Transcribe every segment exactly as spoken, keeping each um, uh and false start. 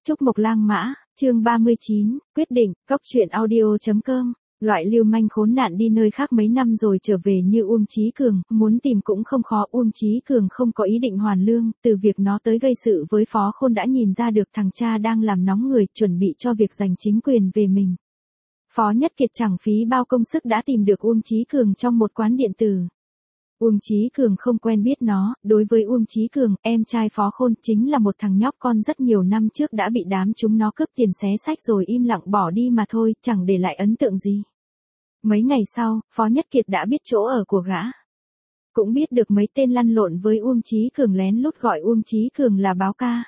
Trúc Mộc Lang Mã, chương ba mươi chín, quyết định, cốc truyện audio.com, loại lưu manh khốn nạn đi nơi khác mấy năm rồi trở về như Uông Chí Cường, muốn tìm cũng không khó. Uông Chí Cường không có ý định hoàn lương, từ việc nó tới gây sự với Phó Khôn đã nhìn ra được thằng cha đang làm nóng người, chuẩn bị cho việc giành chính quyền về mình. Phó Nhất Kiệt chẳng phí bao công sức đã tìm được Uông Chí Cường trong một quán điện tử. Uông Chí Cường không quen biết nó, đối với Uông Chí Cường, em trai Phó Khôn chính là một thằng nhóc con rất nhiều năm trước đã bị đám chúng nó cướp tiền xé xách rồi im lặng bỏ đi mà thôi, chẳng để lại ấn tượng gì. Mấy ngày sau, Phó Nhất Kiệt đã biết chỗ ở của gã. Cũng biết được mấy tên lăn lộn với Uông Chí Cường lén lút gọi Uông Chí Cường là báo ca.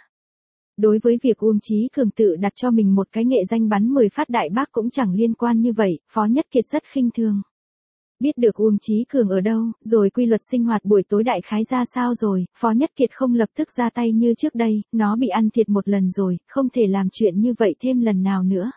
Đối với việc Uông Chí Cường tự đặt cho mình một cái nghệ danh bắn mười phát đại bác cũng chẳng liên quan như vậy, Phó Nhất Kiệt rất khinh thường. Biết được Uông Chí Cường ở đâu, rồi quy luật sinh hoạt buổi tối đại khái ra sao rồi, Phó Nhất Kiệt không lập tức ra tay như trước đây, nó bị ăn thiệt một lần rồi, không thể làm chuyện như vậy thêm lần nào nữa.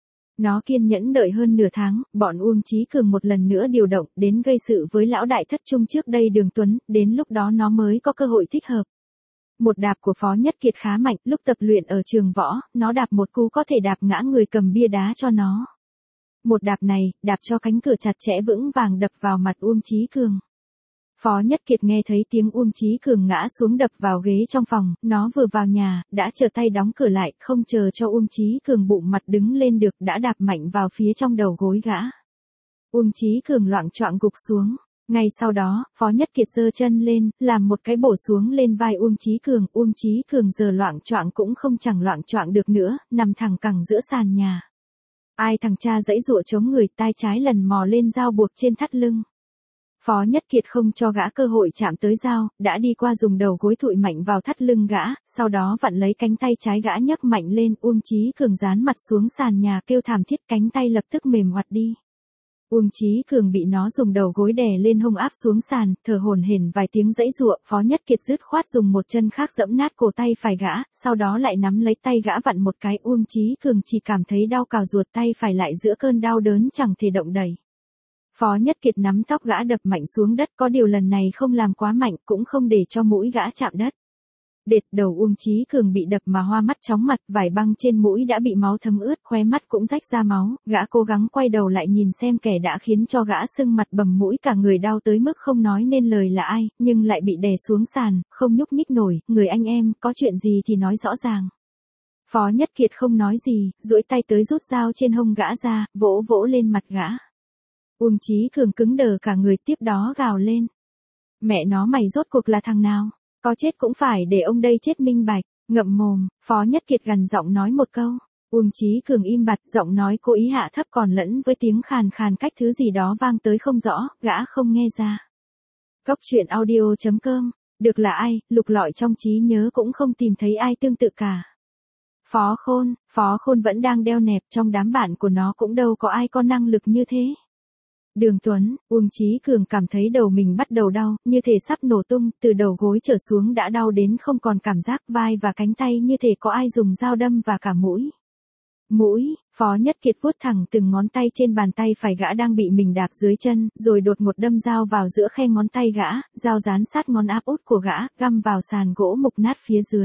Nó kiên nhẫn đợi hơn nửa tháng, bọn Uông Chí Cường một lần nữa điều động đến gây sự với lão đại thất trung trước đây Đường Tuấn, đến lúc đó nó mới có cơ hội thích hợp. Một đạp của Phó Nhất Kiệt khá mạnh, lúc tập luyện ở trường võ, nó đạp một cú có thể đạp ngã người cầm bia đá cho nó. Một đạp này, đạp cho cánh cửa chặt chẽ vững vàng đập vào mặt Uông Chí Cường. Phó Nhất Kiệt nghe thấy tiếng Uông Chí Cường ngã xuống đập vào ghế trong phòng, nó vừa vào nhà, đã trở tay đóng cửa lại, không chờ cho Uông Chí Cường bụng mặt đứng lên được, đã đạp mạnh vào phía trong đầu gối gã. Uông Chí Cường loạng choạng gục xuống. Ngay sau đó, Phó Nhất Kiệt giơ chân lên, làm một cái bổ xuống lên vai Uông Chí Cường. Uông Chí Cường giờ loạng choạng cũng không chẳng loạng choạng được nữa, nằm thẳng cẳng giữa sàn nhà. Ai thằng cha giãy giụa chống người, tay trái lần mò lên dao buộc trên thắt lưng. Phó Nhất Kiệt không cho gã cơ hội chạm tới dao, đã đi qua dùng đầu gối thụi mạnh vào thắt lưng gã, sau đó vặn lấy cánh tay trái gã nhấc mạnh lên. Uông Chí Cường dán mặt xuống sàn nhà kêu thảm thiết, cánh tay lập tức mềm oặt đi. Uông Chí Cường bị nó dùng đầu gối đè lên hông áp xuống sàn, thở hổn hển vài tiếng giãy giụa. Phó Nhất Kiệt dứt khoát dùng một chân khác giẫm nát cổ tay phải gã, sau đó lại nắm lấy tay gã vặn một cái. Uông Chí Cường chỉ cảm thấy đau cào ruột, tay phải lại giữa cơn đau đớn chẳng thể động đậy. Phó Nhất Kiệt nắm tóc gã đập mạnh xuống đất, có điều lần này không làm quá mạnh, cũng không để cho mũi gã chạm đất. Đệt, đầu Uông Chí Cường bị đập mà hoa mắt chóng mặt, vải băng trên mũi đã bị máu thấm ướt, khóe mắt cũng rách ra máu. Gã cố gắng quay đầu lại nhìn xem kẻ đã khiến cho gã sưng mặt bầm mũi cả người đau tới mức không nói nên lời là ai, nhưng lại bị đè xuống sàn, không nhúc nhích nổi. Người anh em, có chuyện gì thì nói rõ ràng. Phó Nhất Kiệt không nói gì, duỗi tay tới rút dao trên hông gã ra, vỗ vỗ lên mặt gã. Uông Chí Cường cứng đờ cả người, tiếp đó gào lên. Mẹ nó, mày rốt cuộc là thằng nào? Có chết cũng phải để ông đây chết minh bạch. Ngậm mồm, Phó Nhất Kiệt gằn giọng nói một câu. Uông Chí Cường im bặt, giọng nói cố ý hạ thấp còn lẫn với tiếng khàn khàn cách thứ gì đó vang tới không rõ, gã không nghe ra. Cốc truyện audio.com, được là ai, lục lọi trong trí nhớ cũng không tìm thấy ai tương tự cả. Phó Khôn, Phó Khôn vẫn đang đeo nẹp, trong đám bạn của nó cũng đâu có ai có năng lực như thế. Đường Tuấn, Uông Chí Cường cảm thấy đầu mình bắt đầu đau, như thể sắp nổ tung, từ đầu gối trở xuống đã đau đến không còn cảm giác, vai và cánh tay như thể có ai dùng dao đâm và cả mũi. Mũi, Phó Nhất Kiệt vuốt thẳng từng ngón tay trên bàn tay phải gã đang bị mình đạp dưới chân, rồi đột ngột đâm dao vào giữa khe ngón tay gã, dao dán sát ngón áp út của gã, găm vào sàn gỗ mục nát phía dưới.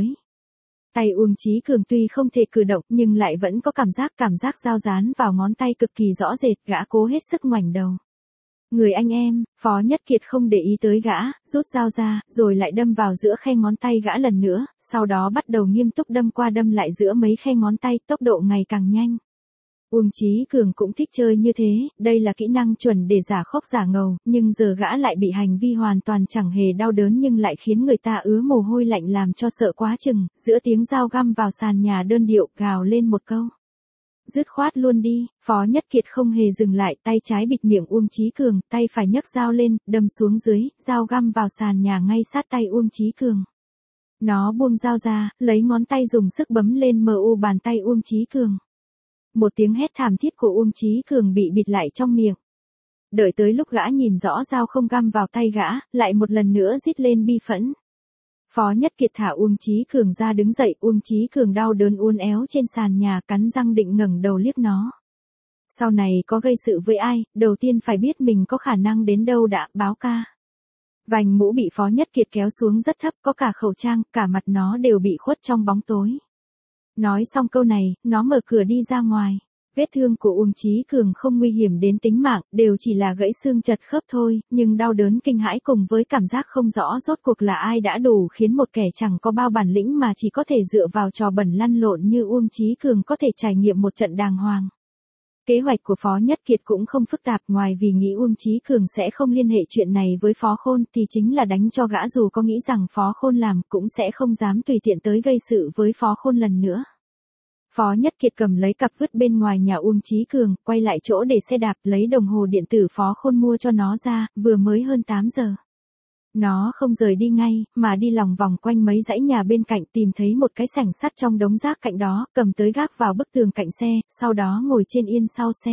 Tay Uông Chí Cường tuy không thể cử động nhưng lại vẫn có cảm giác, cảm giác dao dán vào ngón tay cực kỳ rõ rệt, gã cố hết sức ngoảnh đầu. Người anh em, Phó Nhất Kiệt không để ý tới gã, rút dao ra, rồi lại đâm vào giữa khe ngón tay gã lần nữa, sau đó bắt đầu nghiêm túc đâm qua đâm lại giữa mấy khe ngón tay, tốc độ ngày càng nhanh. Uông Chí Cường cũng thích chơi như thế, đây là kỹ năng chuẩn để giả khóc giả ngầu, nhưng giờ gã lại bị hành vi hoàn toàn chẳng hề đau đớn nhưng lại khiến người ta ứa mồ hôi lạnh làm cho sợ quá chừng, giữa tiếng dao găm vào sàn nhà đơn điệu, gào lên một câu. Dứt khoát luôn đi, Phó Nhất Kiệt không hề dừng lại, tay trái bịt miệng Uông Chí Cường, tay phải nhấc dao lên, đâm xuống dưới, dao găm vào sàn nhà ngay sát tay Uông Chí Cường. Nó buông dao ra, lấy ngón tay dùng sức bấm lên mờ u bàn tay Uông Chí Cường. Một tiếng hét thảm thiết của Uông Chí Cường bị bịt lại trong miệng. Đợi tới lúc gã nhìn rõ dao không găm vào tay gã, lại một lần nữa rít lên bi phẫn. Phó Nhất Kiệt thả Uông Chí Cường ra đứng dậy, Uông Chí Cường đau đớn uốn éo trên sàn nhà, cắn răng định ngẩng đầu liếc nó. Sau này có gây sự với ai, đầu tiên phải biết mình có khả năng đến đâu đã, báo ca. Vành mũ bị Phó Nhất Kiệt kéo xuống rất thấp, có cả khẩu trang, cả mặt nó đều bị khuất trong bóng tối. Nói xong câu này, nó mở cửa đi ra ngoài. Vết thương của Uông Chí Cường không nguy hiểm đến tính mạng, đều chỉ là gãy xương chật khớp thôi, nhưng đau đớn kinh hãi cùng với cảm giác không rõ rốt cuộc là ai đã đủ khiến một kẻ chẳng có bao bản lĩnh mà chỉ có thể dựa vào trò bẩn lăn lộn như Uông Chí Cường có thể trải nghiệm một trận đàng hoàng. Kế hoạch của Phó Nhất Kiệt cũng không phức tạp, ngoài vì nghĩ Uông Chí Cường sẽ không liên hệ chuyện này với Phó Khôn thì chính là đánh cho gã, dù có nghĩ rằng Phó Khôn làm cũng sẽ không dám tùy tiện tới gây sự với Phó Khôn lần nữa. Phó Nhất Kiệt cầm lấy cặp vứt bên ngoài nhà Uông Chí Cường, quay lại chỗ để xe đạp, lấy đồng hồ điện tử Phó Khôn mua cho nó ra, vừa mới hơn tám giờ. Nó không rời đi ngay, mà đi lòng vòng quanh mấy dãy nhà bên cạnh, tìm thấy một cái xẻng sắt trong đống rác cạnh đó, cầm tới gác vào bức tường cạnh xe, sau đó ngồi trên yên sau xe.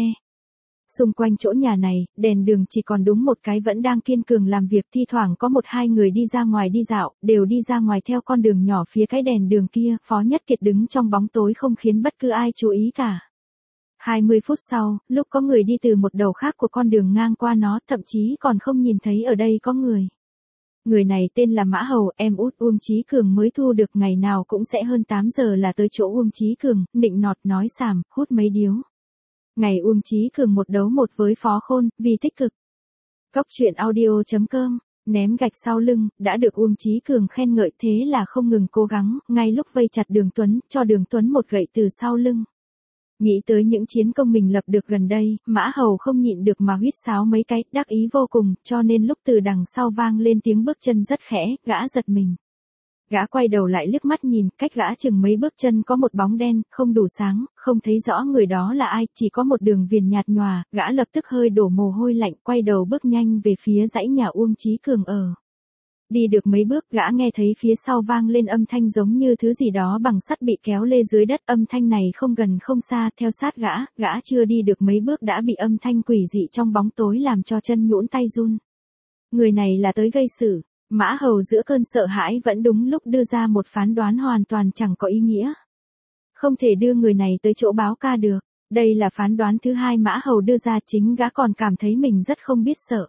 Xung quanh chỗ nhà này, đèn đường chỉ còn đúng một cái vẫn đang kiên cường làm việc, thi thoảng có một hai người đi ra ngoài đi dạo, đều đi ra ngoài theo con đường nhỏ phía cái đèn đường kia. Phó Nhất Kiệt đứng trong bóng tối không khiến bất cứ ai chú ý cả. hai mươi phút sau, lúc có người đi từ một đầu khác của con đường ngang qua nó, thậm chí còn không nhìn thấy ở đây có người. Người này tên là Mã Hầu, em út Uông Chí Cường mới thu được, ngày nào cũng sẽ hơn tám giờ là tới chỗ Uông Chí Cường, nịnh nọt nói xàm, hút mấy điếu. Ngày Uông Chí Cường một đấu một với Phó Khôn, vì tích cực. Cóc truyện audio chấm com, ném gạch sau lưng, đã được Uông Chí Cường khen ngợi, thế là không ngừng cố gắng, ngay lúc vây chặt Đường Tuấn, cho Đường Tuấn một gậy từ sau lưng. Nghĩ tới những chiến công mình lập được gần đây, Mã Hầu không nhịn được mà huýt sáo mấy cái, đắc ý vô cùng, cho nên lúc từ đằng sau vang lên tiếng bước chân rất khẽ, gã giật mình. Gã quay đầu lại liếc mắt nhìn, cách gã chừng mấy bước chân có một bóng đen, không đủ sáng, không thấy rõ người đó là ai, chỉ có một đường viền nhạt nhòa, gã lập tức hơi đổ mồ hôi lạnh, quay đầu bước nhanh về phía dãy nhà Uông Chí Cường ở. Đi được mấy bước, gã nghe thấy phía sau vang lên âm thanh giống như thứ gì đó bằng sắt bị kéo lê dưới đất, âm thanh này không gần không xa, theo sát gã, gã chưa đi được mấy bước đã bị âm thanh quỷ dị trong bóng tối làm cho chân nhũn tay run. Người này là tới gây sự. Mã Hầu giữa cơn sợ hãi vẫn đúng lúc đưa ra một phán đoán hoàn toàn chẳng có ý nghĩa. Không thể đưa người này tới chỗ báo ca được. Đây là phán đoán thứ hai Mã Hầu đưa ra, chính gã còn cảm thấy mình rất không biết sợ.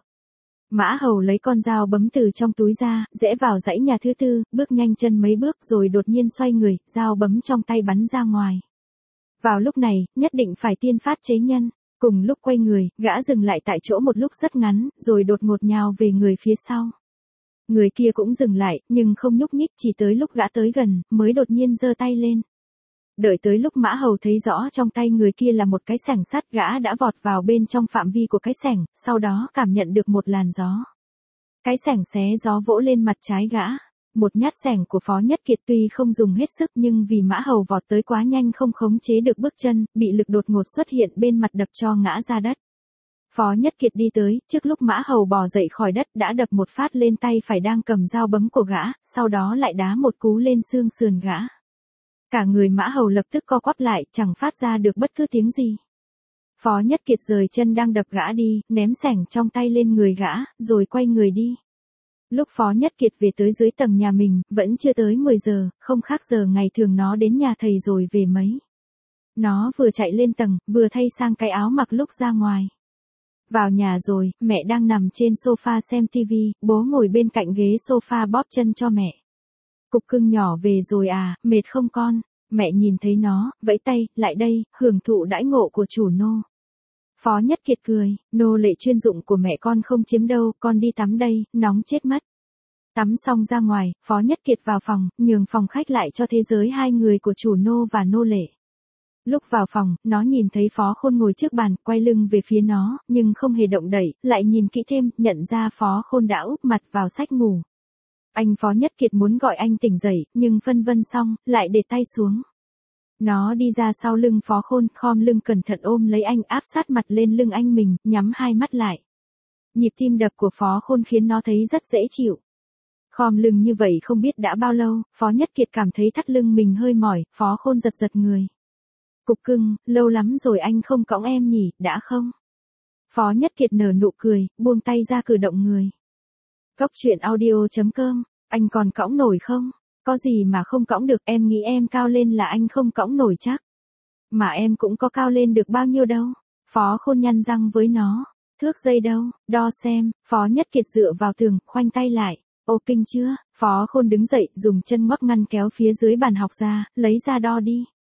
Mã Hầu lấy con dao bấm từ trong túi ra, rẽ vào dãy nhà thứ tư, bước nhanh chân mấy bước rồi đột nhiên xoay người, dao bấm trong tay bắn ra ngoài. Vào lúc này, nhất định phải tiên phát chế nhân. Cùng lúc quay người, gã dừng lại tại chỗ một lúc rất ngắn, rồi đột ngột nhào về người phía sau. Người kia cũng dừng lại, nhưng không nhúc nhích, chỉ tới lúc gã tới gần, mới đột nhiên giơ tay lên. Đợi tới lúc Mã Hầu thấy rõ trong tay người kia là một cái xẻng sắt, gã đã vọt vào bên trong phạm vi của cái xẻng, sau đó cảm nhận được một làn gió. Cái xẻng xé gió vỗ lên mặt trái gã. Một nhát xẻng của Phó Nhất Kiệt tuy không dùng hết sức nhưng vì Mã Hầu vọt tới quá nhanh không khống chế được bước chân, bị lực đột ngột xuất hiện bên mặt đập cho ngã ra đất. Phó Nhất Kiệt đi tới, trước lúc Mã Hầu bò dậy khỏi đất đã đập một phát lên tay phải đang cầm dao bấm của gã, sau đó lại đá một cú lên xương sườn gã. Cả người Mã Hầu lập tức co quắp lại, chẳng phát ra được bất cứ tiếng gì. Phó Nhất Kiệt rời chân đang đập gã đi, ném xẻng trong tay lên người gã, rồi quay người đi. Lúc Phó Nhất Kiệt về tới dưới tầng nhà mình, vẫn chưa tới mười giờ, không khác giờ ngày thường nó đến nhà thầy rồi về mấy. Nó vừa chạy lên tầng, vừa thay sang cái áo mặc lúc ra ngoài. Vào nhà rồi, mẹ đang nằm trên sofa xem tivi, bố ngồi bên cạnh ghế sofa bóp chân cho mẹ. Cục cưng nhỏ về rồi à, mệt không con? Mẹ nhìn thấy nó, vẫy tay, lại đây, hưởng thụ đãi ngộ của chủ nô. Phó Nhất Kiệt cười, nô lệ chuyên dụng của mẹ con không chiếm đâu, con đi tắm đây, nóng chết mất. Tắm xong ra ngoài, Phó Nhất Kiệt vào phòng, nhường phòng khách lại cho thế giới hai người của chủ nô và nô lệ. Lúc vào phòng, nó nhìn thấy Phó Khôn ngồi trước bàn, quay lưng về phía nó, nhưng không hề động đậy, lại nhìn kỹ thêm, nhận ra Phó Khôn đã úp mặt vào sách ngủ. Anh Phó Nhất Kiệt muốn gọi anh tỉnh dậy, nhưng phân vân xong, lại để tay xuống. Nó đi ra sau lưng Phó Khôn, khom lưng cẩn thận ôm lấy anh, áp sát mặt lên lưng anh mình, nhắm hai mắt lại. Nhịp tim đập của Phó Khôn khiến nó thấy rất dễ chịu. Khom lưng như vậy không biết đã bao lâu, Phó Nhất Kiệt cảm thấy thắt lưng mình hơi mỏi, Phó Khôn giật giật người. Cục cưng, lâu lắm rồi anh không cõng em nhỉ, đã không? Phó Nhất Kiệt nở nụ cười, buông tay ra cử động người. Cóc truyện audio chấm com, anh còn cõng nổi không? Có gì mà không cõng được, em nghĩ em cao lên là anh không cõng nổi chắc. Mà em cũng có cao lên được bao nhiêu đâu. Phó Khôn nhăn răng với nó. Thước dây đâu, đo xem. Phó Nhất Kiệt dựa vào tường, khoanh tay lại. Ô kinh chưa? Phó Khôn đứng dậy, dùng chân ngoắc ngăn kéo phía dưới bàn học ra, lấy ra đo đi.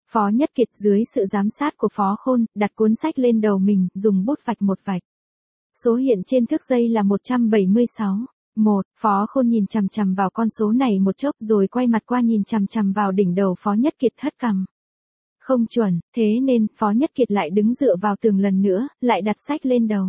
Phó Nhất Kiệt dưới sự giám sát của Phó Khôn, đặt cuốn sách lên đầu mình, dùng bút vạch một vạch. Số hiện trên thước dây là một trăm bảy mươi sáu. Một, Phó Khôn nhìn chằm chằm vào con số này một chốc rồi quay mặt qua nhìn chằm chằm vào đỉnh đầu Phó Nhất Kiệt hất cằm. Không chuẩn, thế nên, Phó Nhất Kiệt lại đứng dựa vào tường lần nữa, lại đặt sách lên đầu.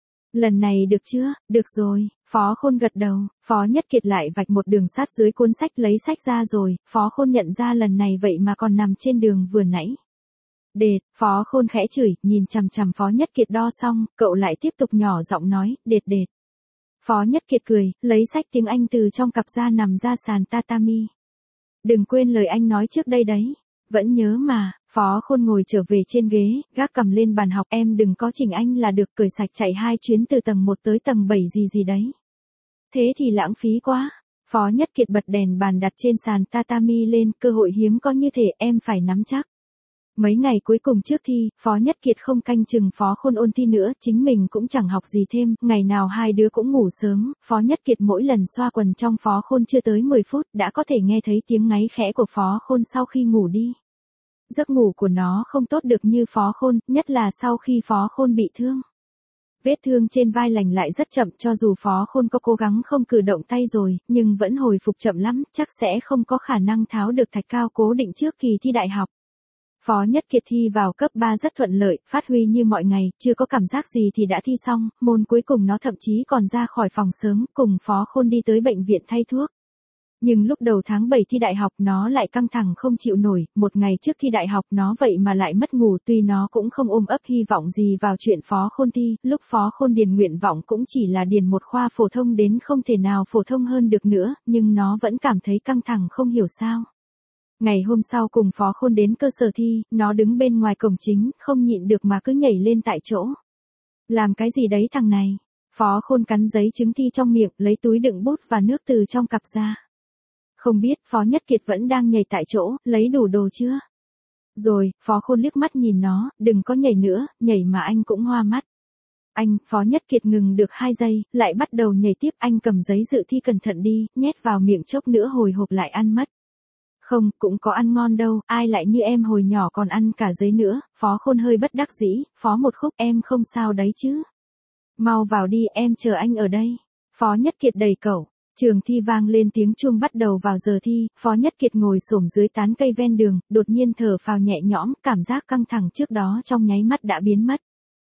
Lần này được chưa, được rồi, Phó Khôn gật đầu, Phó Nhất Kiệt lại vạch một đường sát dưới cuốn sách lấy sách ra rồi, Phó Khôn nhận ra lần này vậy mà còn nằm trên đường vừa nãy. Đệt, Phó Khôn khẽ chửi, nhìn chằm chằm Phó Nhất Kiệt đo xong, cậu lại tiếp tục nhỏ giọng nói, đệt đệt. Phó Nhất Kiệt cười, lấy sách tiếng Anh từ trong cặp ra nằm ra sàn tatami. Đừng quên lời anh nói trước đây đấy. Vẫn nhớ mà, Phó Khôn ngồi trở về trên ghế, gác cầm lên bàn học, em đừng có chỉnh anh là được, cởi sạch chạy hai chuyến từ tầng một tới tầng bảy gì gì đấy. Thế thì lãng phí quá. Phó Nhất Kiệt bật đèn bàn đặt trên sàn tatami lên, cơ hội hiếm có như thể em phải nắm chắc. Mấy ngày cuối cùng trước thi, Phó Nhất Kiệt không canh chừng Phó Khôn ôn thi nữa, chính mình cũng chẳng học gì thêm, ngày nào hai đứa cũng ngủ sớm, Phó Nhất Kiệt mỗi lần xoa quần trong Phó Khôn chưa tới mười phút đã có thể nghe thấy tiếng ngáy khẽ của Phó Khôn sau khi ngủ đi. Giấc ngủ của nó không tốt được như Phó Khôn, nhất là sau khi Phó Khôn bị thương. Vết thương trên vai lành lại rất chậm, cho dù Phó Khôn có cố gắng không cử động tay rồi, nhưng vẫn hồi phục chậm lắm, chắc sẽ không có khả năng tháo được thạch cao cố định trước kỳ thi đại học. Phó Nhất Kiệt thi vào cấp ba rất thuận lợi, phát huy như mọi ngày, chưa có cảm giác gì thì đã thi xong, môn cuối cùng nó thậm chí còn ra khỏi phòng sớm, cùng Phó Khôn đi tới bệnh viện thay thuốc. Nhưng lúc đầu tháng bảy thi đại học nó lại căng thẳng không chịu nổi, một ngày trước thi đại học nó vậy mà lại mất ngủ, tuy nó cũng không ôm ấp hy vọng gì vào chuyện Phó Khôn thi, lúc Phó Khôn điền nguyện vọng cũng chỉ là điền một khoa phổ thông đến không thể nào phổ thông hơn được nữa, nhưng nó vẫn cảm thấy căng thẳng không hiểu sao. Ngày hôm sau cùng Phó Khôn đến cơ sở thi, nó đứng bên ngoài cổng chính, không nhịn được mà cứ nhảy lên tại chỗ. Làm cái gì đấy thằng này? Phó Khôn cắn giấy chứng thi trong miệng, lấy túi đựng bút và nước từ trong cặp ra. Không biết, Phó Nhất Kiệt vẫn đang nhảy tại chỗ, lấy đủ đồ chưa? Rồi, Phó Khôn liếc mắt nhìn nó, đừng có nhảy nữa, nhảy mà anh cũng hoa mắt. Anh, Phó Nhất Kiệt ngừng được hai giây, lại bắt đầu nhảy tiếp, anh cầm giấy dự thi cẩn thận đi, nhét vào miệng chốc nữa hồi hộp lại ăn mất. Không, cũng có ăn ngon đâu, ai lại như em hồi nhỏ còn ăn cả giấy nữa, Phó Khôn hơi bất đắc dĩ, Phó một khúc, em không sao đấy chứ. Mau vào đi, em chờ anh ở đây. Phó Nhất Kiệt đẩy cậu. Trường thi vang lên tiếng chuông bắt đầu vào giờ thi, Phó Nhất Kiệt ngồi xổm dưới tán cây ven đường, đột nhiên thở phào nhẹ nhõm, cảm giác căng thẳng trước đó trong nháy mắt đã biến mất.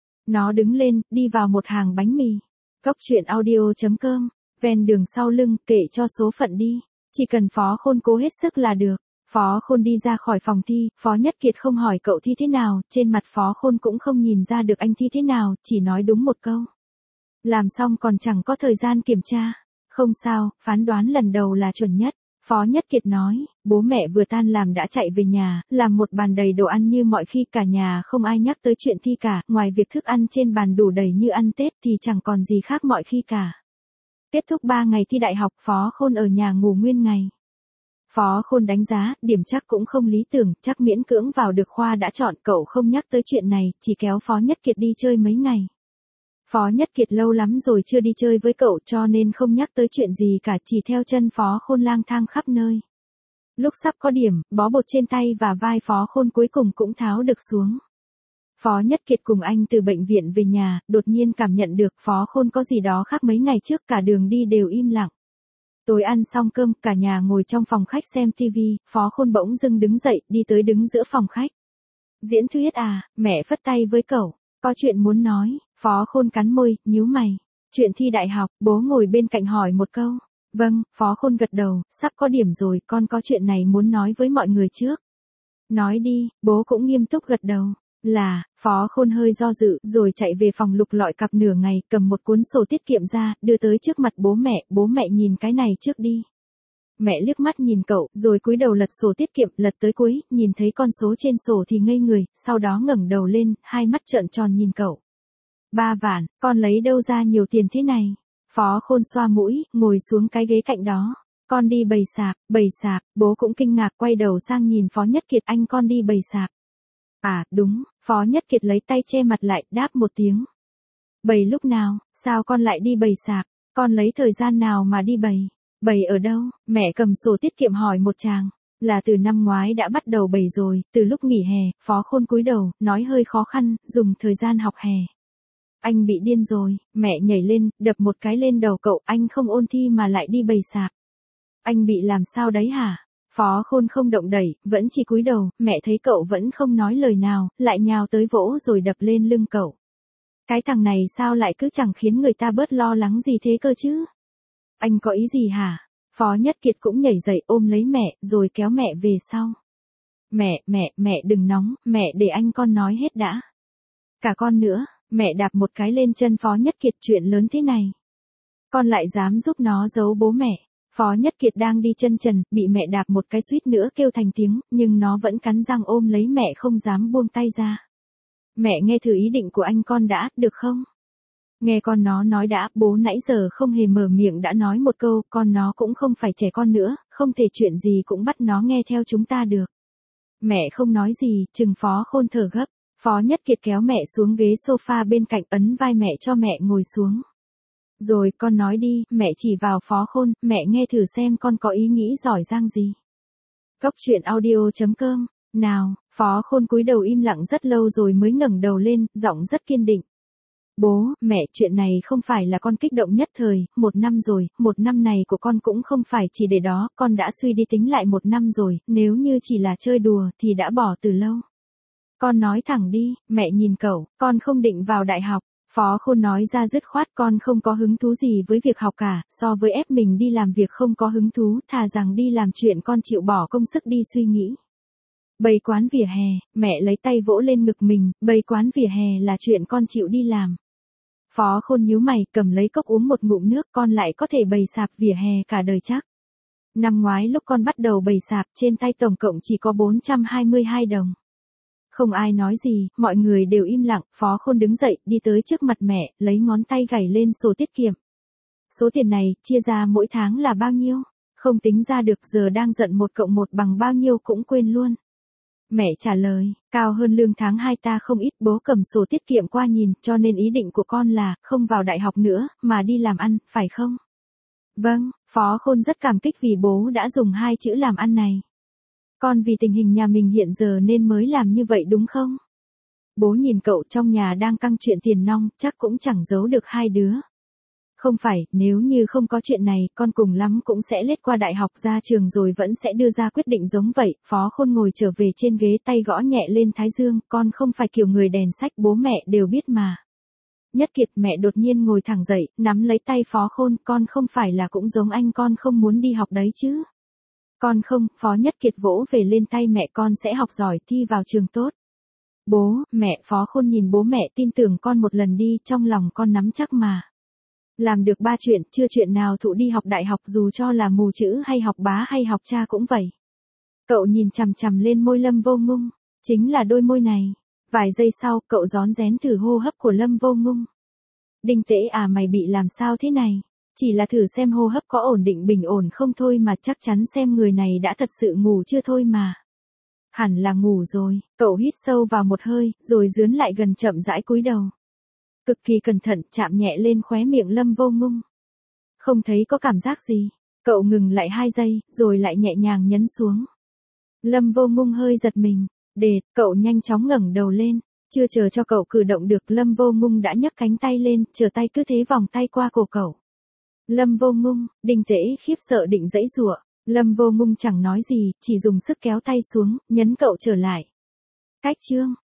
Nó đứng lên, đi vào một hàng bánh mì. Cốc truyện audio chấm com, ven đường sau lưng, kệ cho số phận đi. Chỉ cần Phó Khôn cố hết sức là được. Phó Khôn đi ra khỏi phòng thi, Phó Nhất Kiệt không hỏi cậu thi thế nào, trên mặt Phó Khôn cũng không nhìn ra được anh thi thế nào, chỉ nói đúng một câu. Làm xong còn chẳng có thời gian kiểm tra. Không sao, phán đoán lần đầu là chuẩn nhất. Phó Nhất Kiệt nói, bố mẹ vừa tan làm đã chạy về nhà, làm một bàn đầy đồ ăn như mọi khi, cả nhà không ai nhắc tới chuyện thi cả, ngoài việc thức ăn trên bàn đủ đầy như ăn Tết thì chẳng còn gì khác mọi khi cả. Kết thúc ba ngày thi đại học, Phó Khôn ở nhà ngủ nguyên ngày. Phó Khôn đánh giá, điểm chắc cũng không lý tưởng, chắc miễn cưỡng vào được khoa đã chọn, cậu không nhắc tới chuyện này, chỉ kéo Phó Nhất Kiệt đi chơi mấy ngày. Phó Nhất Kiệt lâu lắm rồi chưa đi chơi với cậu cho nên không nhắc tới chuyện gì cả, chỉ theo chân Phó Khôn lang thang khắp nơi. Lúc sắp có điểm, bó bột trên tay và vai Phó Khôn cuối cùng cũng tháo được xuống. Phó Nhất Kiệt cùng anh từ bệnh viện về nhà, đột nhiên cảm nhận được Phó Khôn có gì đó khác mấy ngày trước, cả đường đi đều im lặng. Tối ăn xong cơm, cả nhà ngồi trong phòng khách xem tivi, Phó Khôn bỗng dưng đứng dậy, đi tới đứng giữa phòng khách. Diễn thuyết à, mẹ phất tay với cậu, có chuyện muốn nói. Phó Khôn cắn môi, nhíu mày. Chuyện thi đại học, bố ngồi bên cạnh hỏi một câu. Vâng, Phó Khôn gật đầu, sắp có điểm rồi, con có chuyện này muốn nói với mọi người trước. Nói đi, bố cũng nghiêm túc gật đầu. Là, Phó Khôn hơi do dự, rồi chạy về phòng lục lọi cặp nửa ngày, cầm một cuốn sổ tiết kiệm ra, đưa tới trước mặt bố mẹ, bố mẹ nhìn cái này trước đi. Mẹ liếc mắt nhìn cậu, rồi cúi đầu lật sổ tiết kiệm, lật tới cuối, nhìn thấy con số trên sổ thì ngây người, sau đó ngẩng đầu lên, hai mắt trợn tròn nhìn cậu. Ba vạn, con lấy đâu ra nhiều tiền thế này? Phó Khôn xoa mũi, ngồi xuống cái ghế cạnh đó. Con đi bày sạp, bày sạp, bố cũng kinh ngạc quay đầu sang nhìn Phó Nhất Kiệt, anh con đi bày sạp. À, đúng, Phó Nhất Kiệt lấy tay che mặt lại, đáp một tiếng. Bày lúc nào, sao con lại đi bày sạp, con lấy thời gian nào mà đi bày? Bày ở đâu? Mẹ cầm sổ tiết kiệm hỏi một tràng. Là từ năm ngoái đã bắt đầu bày rồi, từ lúc nghỉ hè, Phó Khôn cúi đầu, nói hơi khó khăn, dùng thời gian học hè. Anh bị điên rồi, mẹ nhảy lên, đập một cái lên đầu cậu, anh không ôn thi mà lại đi bày sạp. Anh bị làm sao đấy hả? Phó Khôn không động đẩy, vẫn chỉ cúi đầu, mẹ thấy cậu vẫn không nói lời nào, lại nhào tới vỗ rồi đập lên lưng cậu. Cái thằng này sao lại cứ chẳng khiến người ta bớt lo lắng gì thế cơ chứ? Anh có ý gì hả? Phó Nhất Kiệt cũng nhảy dậy ôm lấy mẹ, rồi kéo mẹ về sau. Mẹ, mẹ, mẹ đừng nóng, mẹ để anh con nói hết đã. Cả con nữa, mẹ đạp một cái lên chân Phó Nhất Kiệt, chuyện lớn thế này. Con lại dám giúp nó giấu bố mẹ. Phó Nhất Kiệt đang đi chân trần, bị mẹ đạp một cái suýt nữa kêu thành tiếng, nhưng nó vẫn cắn răng ôm lấy mẹ không dám buông tay ra. Mẹ nghe thử ý định của anh con đã, được không? Nghe con nó nói đã, bố nãy giờ không hề mở miệng đã nói một câu, con nó cũng không phải trẻ con nữa, không thể chuyện gì cũng bắt nó nghe theo chúng ta được. Mẹ không nói gì, chừng Phó Khôn thở gấp. Phó Nhất Kiệt kéo mẹ xuống ghế sofa bên cạnh, ấn vai mẹ cho mẹ ngồi xuống. Rồi con nói đi, mẹ chỉ vào Phó Khôn, mẹ nghe thử xem con có ý nghĩ giỏi giang gì. Góc truyện audio chấm com, nào, Phó Khôn cúi đầu im lặng rất lâu rồi mới ngẩng đầu lên, giọng rất kiên định. Bố, mẹ, chuyện này không phải là con kích động nhất thời, một năm rồi, một năm này của con cũng không phải chỉ để đó, con đã suy đi tính lại một năm rồi, nếu như chỉ là chơi đùa thì đã bỏ từ lâu. Con nói thẳng đi, mẹ nhìn cậu, con không định vào đại học. Phó Khôn nói ra dứt khoát, con không có hứng thú gì với việc học cả, so với ép mình đi làm việc không có hứng thú, thà rằng đi làm chuyện con chịu bỏ công sức đi suy nghĩ. Bày quán vỉa hè, mẹ lấy tay vỗ lên ngực mình, bày quán vỉa hè là chuyện con chịu đi làm. Phó Khôn nhíu mày, cầm lấy cốc uống một ngụm nước, con lại có thể bày sạp vỉa hè cả đời chắc. Năm ngoái lúc con bắt đầu bày sạp, trên tay tổng cộng chỉ có bốn trăm hai mươi hai đồng. Không ai nói gì, mọi người đều im lặng, Phó Khôn đứng dậy, đi tới trước mặt mẹ, lấy ngón tay gảy lên sổ tiết kiệm. Số tiền này, chia ra mỗi tháng là bao nhiêu? Không tính ra được, giờ đang giận một cộng một bằng bao nhiêu cũng quên luôn. Mẹ trả lời, cao hơn lương tháng hai ta không ít, bố cầm sổ tiết kiệm qua nhìn, cho nên ý định của con là, không vào đại học nữa, mà đi làm ăn, phải không? Vâng, Phó Khôn rất cảm kích vì bố đã dùng hai chữ làm ăn này. Con vì tình hình nhà mình hiện giờ nên mới làm như vậy đúng không? Bố nhìn cậu, trong nhà đang căng chuyện tiền nong, chắc cũng chẳng giấu được hai đứa. Không phải, nếu như không có chuyện này, con cùng lắm cũng sẽ lết qua đại học ra trường rồi vẫn sẽ đưa ra quyết định giống vậy. Phó Khôn ngồi trở về trên ghế, tay gõ nhẹ lên thái dương, con không phải kiểu người đèn sách, bố mẹ đều biết mà. Nhất Kiệt, mẹ đột nhiên ngồi thẳng dậy, nắm lấy tay Phó Khôn, con không phải là cũng giống anh, con không muốn đi học đấy chứ? Con không, Phó Nhất Kiệt vỗ về lên tay mẹ, con sẽ học giỏi, thi vào trường tốt. Bố, mẹ, Phó Khôn nhìn bố mẹ, tin tưởng con một lần đi, trong lòng con nắm chắc mà. Làm được ba chuyện, chưa chuyện nào thụ đi học đại học, dù cho là mù chữ hay học bá hay học cha cũng vậy. Cậu nhìn chằm chằm lên môi Lâm Vô Ngung, chính là đôi môi này. Vài giây sau, cậu rón rén thử hô hấp của Lâm Vô Ngung. Đinh Tễ à, mày bị làm sao thế này? Chỉ là thử xem hô hấp có ổn định bình ổn không thôi mà, chắc chắn xem người này đã thật sự ngủ chưa thôi mà. Hẳn là ngủ rồi, cậu hít sâu vào một hơi, rồi dướn lại gần chậm rãi cúi đầu. Cực kỳ cẩn thận, chạm nhẹ lên khóe miệng Lâm Vô Ngung. Không thấy có cảm giác gì, cậu ngừng lại hai giây, rồi lại nhẹ nhàng nhấn xuống. Lâm Vô Ngung hơi giật mình, đệt, cậu nhanh chóng ngẩng đầu lên, chưa chờ cho cậu cử động được, Lâm Vô Ngung đã nhấc cánh tay lên, chờ tay cứ thế vòng tay qua cổ cậu. Lâm Vô Ngung, Đinh Tễ khiếp sợ định giãy giụa, Lâm Vô Ngung chẳng nói gì, chỉ dùng sức kéo tay xuống, nhấn cậu trở lại. Cách chương